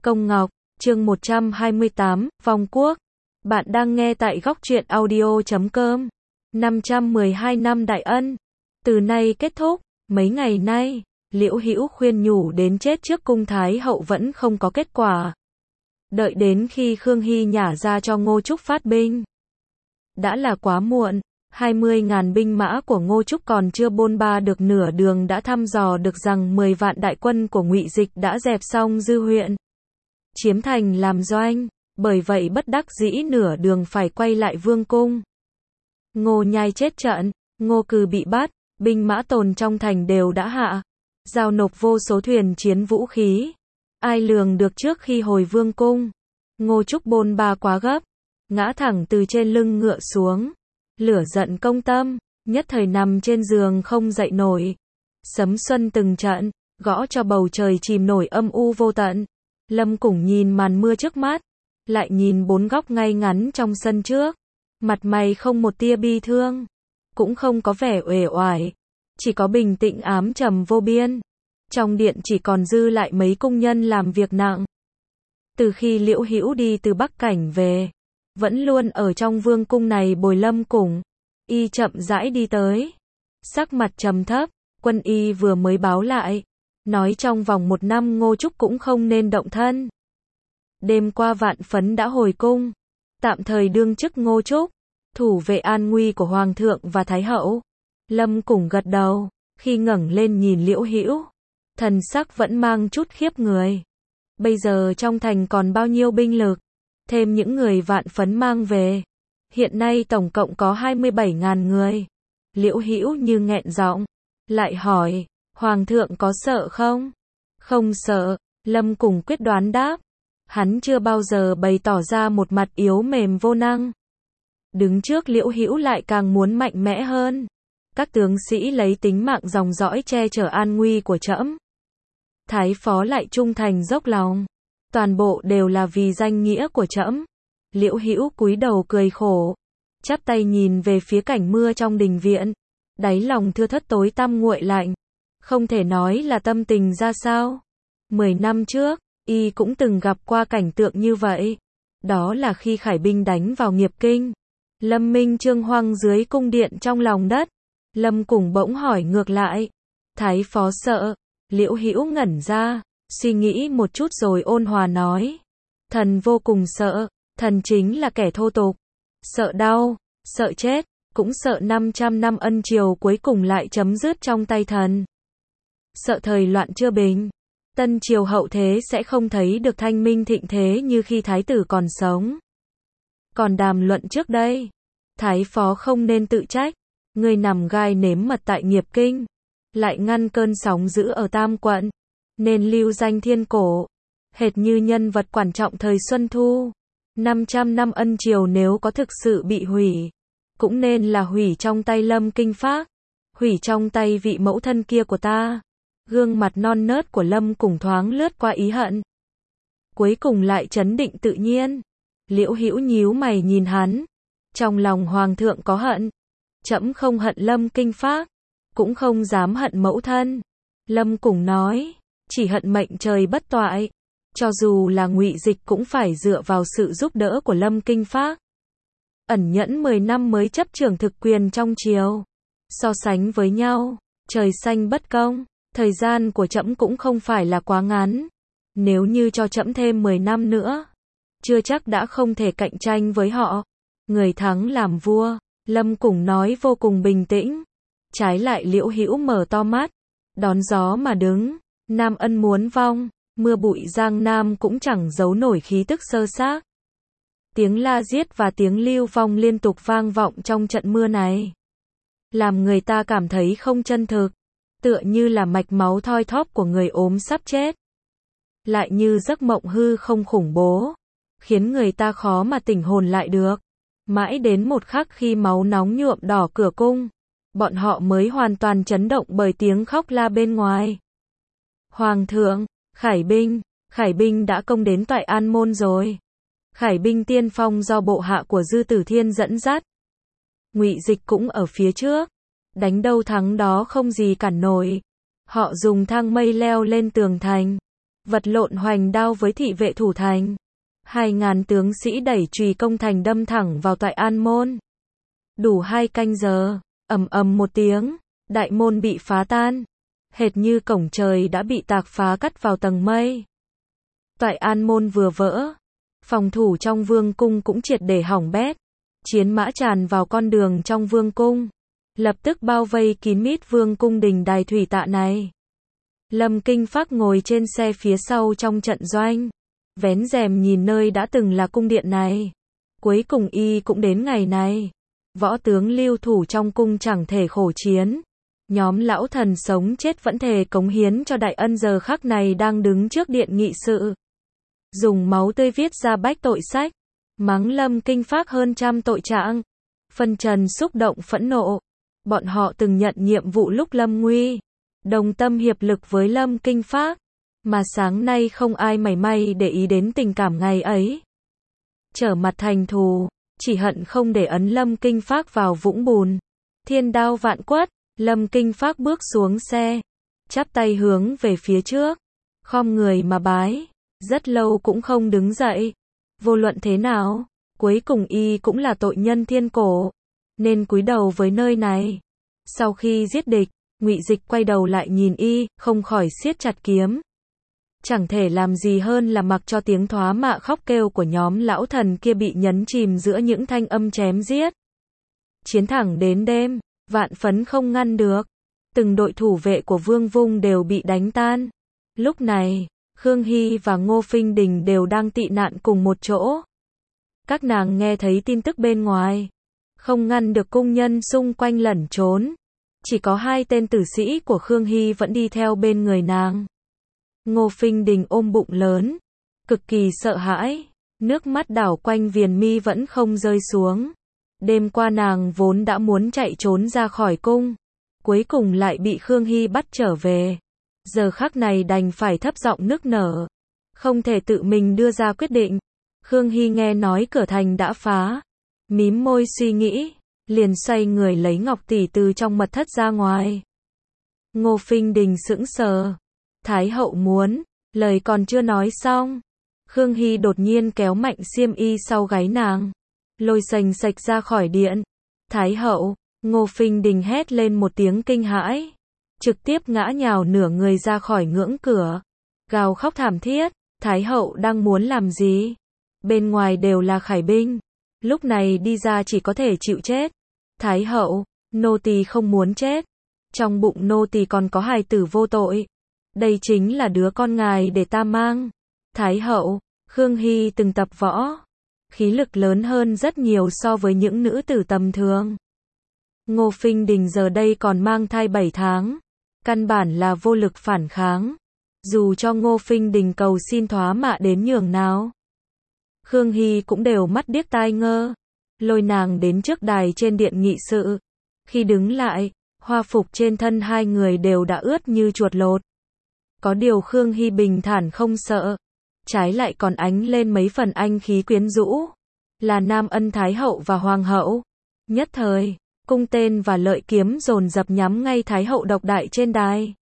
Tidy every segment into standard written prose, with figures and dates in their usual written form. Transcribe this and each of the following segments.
Công Ngọc, chương 128, Vong Quốc. Bạn đang nghe tại góc truyện audio.com. 512 năm Đại Ân. Từ nay kết thúc. Mấy ngày nay, Liễu Hữu khuyên nhủ đến chết trước cung Thái hậu vẫn không có kết quả. Đợi đến khi Khương Hy nhả ra cho Ngô Trúc phát binh. Đã là quá muộn. 20.000 binh mã của Ngô Trúc còn chưa bôn ba được nửa đường đã thăm dò được rằng 10 vạn đại quân của Ngụy Dịch đã dẹp xong Dư huyện, chiếm thành làm doanh, bởi vậy bất đắc dĩ nửa đường phải quay lại vương cung. Ngô Nhai chết trận, Ngô Cừ bị bắt, binh mã tồn trong thành đều đã hạ, giao nộp vô số thuyền chiến vũ khí. Ai lường được trước khi hồi vương cung, Ngô Trúc bôn ba quá gấp, ngã thẳng từ trên lưng ngựa xuống. Lửa giận công tâm, nhất thời nằm trên giường không dậy nổi. Sấm xuân từng trận, gõ cho bầu trời chìm nổi âm u vô tận. Lâm Củng nhìn màn mưa trước mắt, lại nhìn bốn góc ngay ngắn trong sân trước. Mặt mày không một tia bi thương, cũng không có vẻ uể oải, chỉ có bình tĩnh ám trầm vô biên. Trong điện chỉ còn dư lại mấy cung nhân làm việc nặng. Từ khi Liễu Hữu đi từ Bắc Cảnh về, vẫn luôn ở trong vương cung này bồi Lâm Củng. Y chậm rãi đi tới, sắc mặt trầm thấp. Quân y vừa mới báo lại, nói trong vòng 1 năm Ngô Trúc cũng không nên động thân. Đêm qua Vạn Phấn đã hồi cung, tạm thời đương chức Ngô Trúc, thủ vệ an nguy của Hoàng thượng và Thái hậu. Lâm Củng gật đầu, khi ngẩng lên nhìn Liễu Hữu, thần sắc vẫn mang chút khiếp người. Bây giờ trong thành còn bao nhiêu binh lực, thêm những người Vạn Phấn mang về, hiện nay tổng cộng có 27.000 người. Liễu Hữu như nghẹn giọng, lại hỏi, Hoàng thượng có sợ không? Không sợ, Lâm Củng quyết đoán đáp. Hắn chưa bao giờ bày tỏ ra một mặt yếu mềm vô năng. Đứng trước Liễu Hữu lại càng muốn mạnh mẽ hơn. Các tướng sĩ lấy tính mạng dòng dõi che chở an nguy của trẫm. Thái phó lại trung thành dốc lòng. Toàn bộ đều là vì danh nghĩa của trẫm. Liễu Hữu cúi đầu cười khổ, chắp tay nhìn về phía cảnh mưa trong đình viện, đáy lòng thưa thất tối tăm nguội lạnh, không thể nói là tâm tình ra sao. 10 năm trước, y cũng từng gặp qua cảnh tượng như vậy. Đó là khi Khải binh đánh vào Nghiệp Kinh, Lâm Minh Trương hoang dưới cung điện trong lòng đất. Lâm Củng bỗng hỏi ngược lại, Thái phó sợ? Liễu Hữu ngẩn ra, suy nghĩ một chút rồi ôn hòa nói, thần vô cùng sợ. Thần chính là kẻ thô tục, sợ đau, sợ chết, cũng sợ 500 năm ân triều cuối cùng lại chấm dứt trong tay thần. Sợ thời loạn chưa bình, tân triều hậu thế sẽ không thấy được thanh minh thịnh thế như khi thái tử còn sống. Còn đàm luận trước đây, Thái phó không nên tự trách, người nằm gai nếm mật tại Nghiệp Kinh, lại ngăn cơn sóng dữ ở Tam Quận, nên lưu danh thiên cổ, hệt như nhân vật quan trọng thời Xuân Thu. 500 năm ân triều nếu có thực sự bị hủy, cũng nên là hủy trong tay Lâm Kinh Phác, hủy trong tay vị mẫu thân kia của ta. Gương mặt non nớt của Lâm Củng thoáng lướt qua ý hận, cuối cùng lại trấn định tự nhiên. Liễu Hữu nhíu mày nhìn hắn, trong lòng Hoàng thượng có hận, trẫm không hận Lâm Kinh Phác, cũng không dám hận mẫu thân. Lâm Củng nói, chỉ hận mệnh trời bất toại. Cho dù là Ngụy Dịch cũng phải dựa vào sự giúp đỡ của Lâm Kinh Phác. Ẩn nhẫn 10 năm mới chấp trưởng thực quyền trong triều. So sánh với nhau, trời xanh bất công, thời gian của trẫm cũng không phải là quá ngắn. Nếu như cho trẫm thêm 10 năm nữa, chưa chắc đã không thể cạnh tranh với họ. Người thắng làm vua, Lâm Củng nói vô cùng bình tĩnh. Trái lại Liễu Hữu mở to mắt, đón gió mà đứng. Nam ân muốn vong, mưa bụi Giang Nam cũng chẳng giấu nổi khí tức sơ xác. Tiếng la giết và tiếng lưu vong liên tục vang vọng trong trận mưa này, làm người ta cảm thấy không chân thực, tựa như là mạch máu thoi thóp của người ốm sắp chết, lại như giấc mộng hư không khủng bố, khiến người ta khó mà tỉnh hồn lại được. Mãi đến một khắc khi máu nóng nhuộm đỏ cửa cung, bọn họ mới hoàn toàn chấn động bởi tiếng khóc la bên ngoài. Hoàng thượng, Khải binh đã công đến Toại An môn rồi. Khải binh tiên phong do bộ hạ của Dư Tử Thiên dẫn dắt. Ngụy Dịch cũng ở phía trước, đánh đâu thắng đó không gì cản nổi. Họ dùng thang mây leo lên tường thành, vật lộn hoành đao với thị vệ thủ thành. 2.000 tướng sĩ đẩy chùy công thành đâm thẳng vào Toại An môn. Đủ 2 canh giờ, ầm ầm một tiếng, đại môn bị phá tan, hệt như cổng trời đã bị tạc phá cắt vào tầng mây. Toại An môn vừa vỡ, phòng thủ trong vương cung cũng triệt để hỏng bét. Chiến mã tràn vào con đường trong vương cung, lập tức bao vây kín mít vương cung đình đài thủy tạ này. Lâm Kinh Phác ngồi trên xe phía sau trong trận doanh, vén rèm nhìn nơi đã từng là cung điện này. Cuối cùng y cũng đến ngày này. Võ tướng lưu thủ trong cung chẳng thể khổ chiến. Nhóm lão thần sống chết vẫn thề cống hiến cho đại ân giờ khắc này đang đứng trước điện nghị sự. Dùng máu tươi viết ra bách tội sách, mắng Lâm Kinh Phác hơn trăm tội trạng. Phân trần xúc động phẫn nộ. Bọn họ từng nhận nhiệm vụ lúc lâm nguy, đồng tâm hiệp lực với Lâm Kinh Phác, mà sáng nay không ai mảy may để ý đến tình cảm ngày ấy. Trở mặt thành thù, chỉ hận không để ấn Lâm Kinh Phác vào vũng bùn. Thiên đao vạn quất, Lâm Kinh Phác bước xuống xe, chắp tay hướng về phía trước, khom người mà bái, rất lâu cũng không đứng dậy. Vô luận thế nào, cuối cùng y cũng là tội nhân thiên cổ, nên cúi đầu với nơi này. Sau khi giết địch, Ngụy Dịch quay đầu lại nhìn y, không khỏi siết chặt kiếm. Chẳng thể làm gì hơn là mặc cho tiếng thoá mạ khóc kêu của nhóm lão thần kia bị nhấn chìm giữa những thanh âm chém giết. Chiến thẳng đến đêm, vạn phấn không ngăn được. Từng đội thủ vệ của Vương Vung đều bị đánh tan. Lúc này, Khương Hy và Ngô Phinh Đình đều đang tị nạn cùng một chỗ. Các nàng nghe thấy tin tức bên ngoài, không ngăn được cung nhân xung quanh lẩn trốn. Chỉ có 2 tên tử sĩ của Khương Hy vẫn đi theo bên người nàng. Ngô Phinh Đình ôm bụng lớn, cực kỳ sợ hãi, nước mắt đảo quanh viền mi vẫn không rơi xuống. Đêm qua nàng vốn đã muốn chạy trốn ra khỏi cung, cuối cùng lại bị Khương Hy bắt trở về. Giờ khắc này đành phải thấp giọng nức nở, không thể tự mình đưa ra quyết định. Khương Hy nghe nói cửa thành đã phá, mím môi suy nghĩ, liền xoay người lấy ngọc tỷ từ trong mật thất ra ngoài. Ngô Phinh Đình sững sờ. Thái hậu muốn, lời còn chưa nói xong, Khương Hy đột nhiên kéo mạnh xiêm y sau gáy nàng, lôi sành sạch ra khỏi điện. Thái hậu, Ngô Phinh Đình hét lên một tiếng kinh hãi, trực tiếp ngã nhào nửa người ra khỏi ngưỡng cửa, gào khóc thảm thiết. Thái hậu đang muốn làm gì? Bên ngoài đều là khải binh, lúc này đi ra chỉ có thể chịu chết. Thái hậu, nô tỳ không muốn chết, trong bụng nô tỳ còn có hài tử vô tội. Đây chính là đứa con ngài để ta mang. Thái hậu, Khương Hy từng tập võ, khí lực lớn hơn rất nhiều so với những nữ tử tầm thường. Ngô Phinh Đình giờ đây còn mang thai 7 tháng, căn bản là vô lực phản kháng. Dù cho Ngô Phinh Đình cầu xin thoá mạ đến nhường nào, Khương Hy cũng đều mắt điếc tai ngơ, lôi nàng đến trước đài trên điện nghị sự. Khi đứng lại, hoa phục trên thân 2 người đều đã ướt như chuột lột. Có điều Khương Hy bình thản không sợ, trái lại còn ánh lên mấy phần anh khí quyến rũ, là Nam Ân Thái hậu và Hoàng hậu. Nhất thời, cung tên và lợi kiếm dồn dập nhắm ngay Thái hậu độc đại trên đài.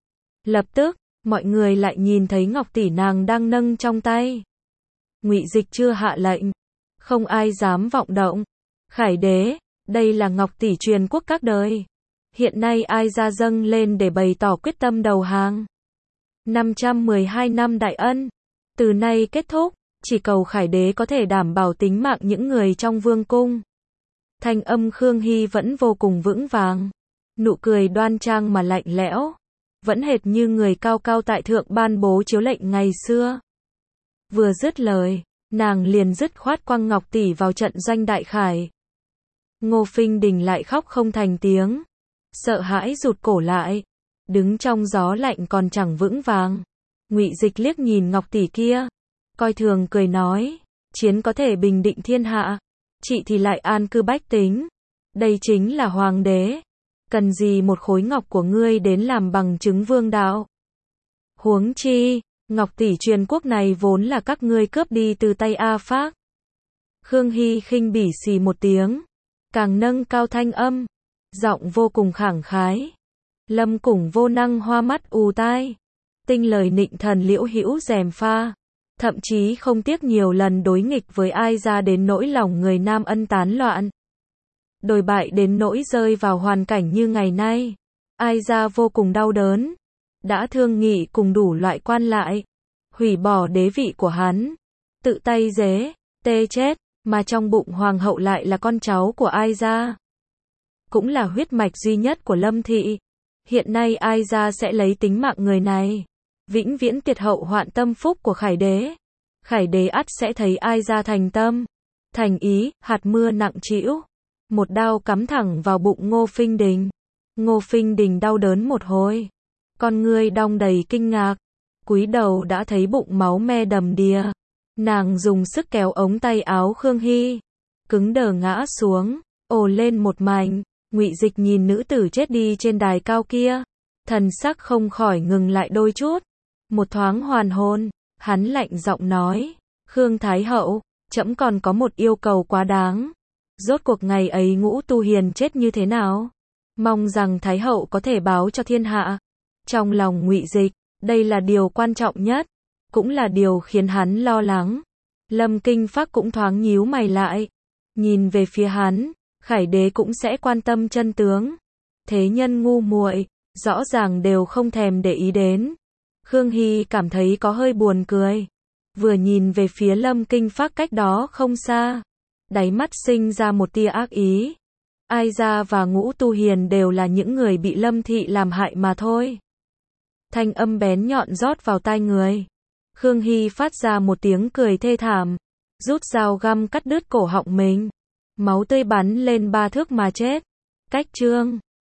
Lập tức, mọi người lại nhìn thấy ngọc tỷ nàng đang nâng trong tay. Ngụy Dịch chưa hạ lệnh, không ai dám vọng động. Khải đế, đây là ngọc tỷ truyền quốc các đời, hiện nay ai ra dâng lên để bày tỏ quyết tâm đầu hàng. 512 năm đại ân, từ nay kết thúc, chỉ cầu Khải đế có thể đảm bảo tính mạng những người trong vương cung. Thanh âm Khương Hy vẫn vô cùng vững vàng, nụ cười đoan trang mà lạnh lẽo, vẫn hệt như người cao cao tại thượng ban bố chiếu lệnh ngày xưa. Vừa dứt lời, nàng liền dứt khoát quăng ngọc tỷ vào trận doanh đại khải. Ngô Phinh Đình lại khóc không thành tiếng, sợ hãi rụt cổ lại, đứng trong gió lạnh còn chẳng vững vàng. Ngụy Dịch liếc nhìn ngọc tỷ kia, coi thường cười nói, chiến có thể bình định thiên hạ, chị thì lại an cư bách tính. Đây chính là hoàng đế, cần gì một khối ngọc của ngươi đến làm bằng chứng vương đạo. Huống chi, ngọc tỷ truyền quốc này vốn là các ngươi cướp đi từ tay A Phác. Khương Hy khinh bỉ xì một tiếng, càng nâng cao thanh âm, giọng vô cùng khẳng khái. Lâm Củng vô năng hoa mắt ù tai, Tinh lời nịnh thần Liễu Hữu gièm pha, thậm chí không tiếc nhiều lần đối nghịch với Ai Gia đến nỗi lòng người nam ân tán loạn. Đồi bại đến nỗi rơi vào hoàn cảnh như ngày nay. Ai Gia vô cùng đau đớn, đã thương nghị cùng đủ loại quan lại, hủy bỏ đế vị của hắn, tự tay dế, tê chết, mà trong bụng hoàng hậu lại là con cháu của Ai Gia, cũng là huyết mạch duy nhất của Lâm thị. Hiện nay Ai Gia sẽ lấy tính mạng người này, vĩnh viễn tiệt hậu hoạn tâm phúc của Khải đế. Khải đế ắt sẽ thấy Ai Gia thành tâm, thành ý, hạt mưa nặng trĩu, một đao cắm thẳng vào bụng Ngô Phinh Đình. Ngô Phinh Đình đau đớn một hồi, con ngươi đong đầy kinh ngạc, cúi đầu đã thấy bụng máu me đầm đìa. Nàng dùng sức kéo ống tay áo Khương Hy, cứng đờ ngã xuống, ồ lên một mảnh. Ngụy Dịch nhìn nữ tử chết đi trên đài cao kia, thần sắc không khỏi ngừng lại đôi chút. Một thoáng hoàn hồn, hắn lạnh giọng nói, Khương Thái Hậu, trẫm còn có một yêu cầu quá đáng. Rốt cuộc ngày ấy Ngũ Tu Hiền chết như thế nào? Mong rằng Thái Hậu có thể báo cho thiên hạ. Trong lòng Ngụy Dịch, đây là điều quan trọng nhất, cũng là điều khiến hắn lo lắng. Lâm Kinh Phác cũng thoáng nhíu mày lại, nhìn về phía hắn. Khải đế cũng sẽ quan tâm chân tướng. Thế nhân ngu muội, rõ ràng đều không thèm để ý đến. Khương Hy cảm thấy có hơi buồn cười. Vừa nhìn về phía Lâm Kinh Phác cách đó không xa, đáy mắt sinh ra một tia ác ý. Ai Gia và Ngũ Tu Hiền đều là những người bị Lâm thị làm hại mà thôi. Thanh âm bén nhọn rót vào tai người. Khương Hy phát ra một tiếng cười thê thảm, rút dao găm cắt đứt cổ họng mình. Máu tươi bắn lên 3 thước mà chết. Cách chương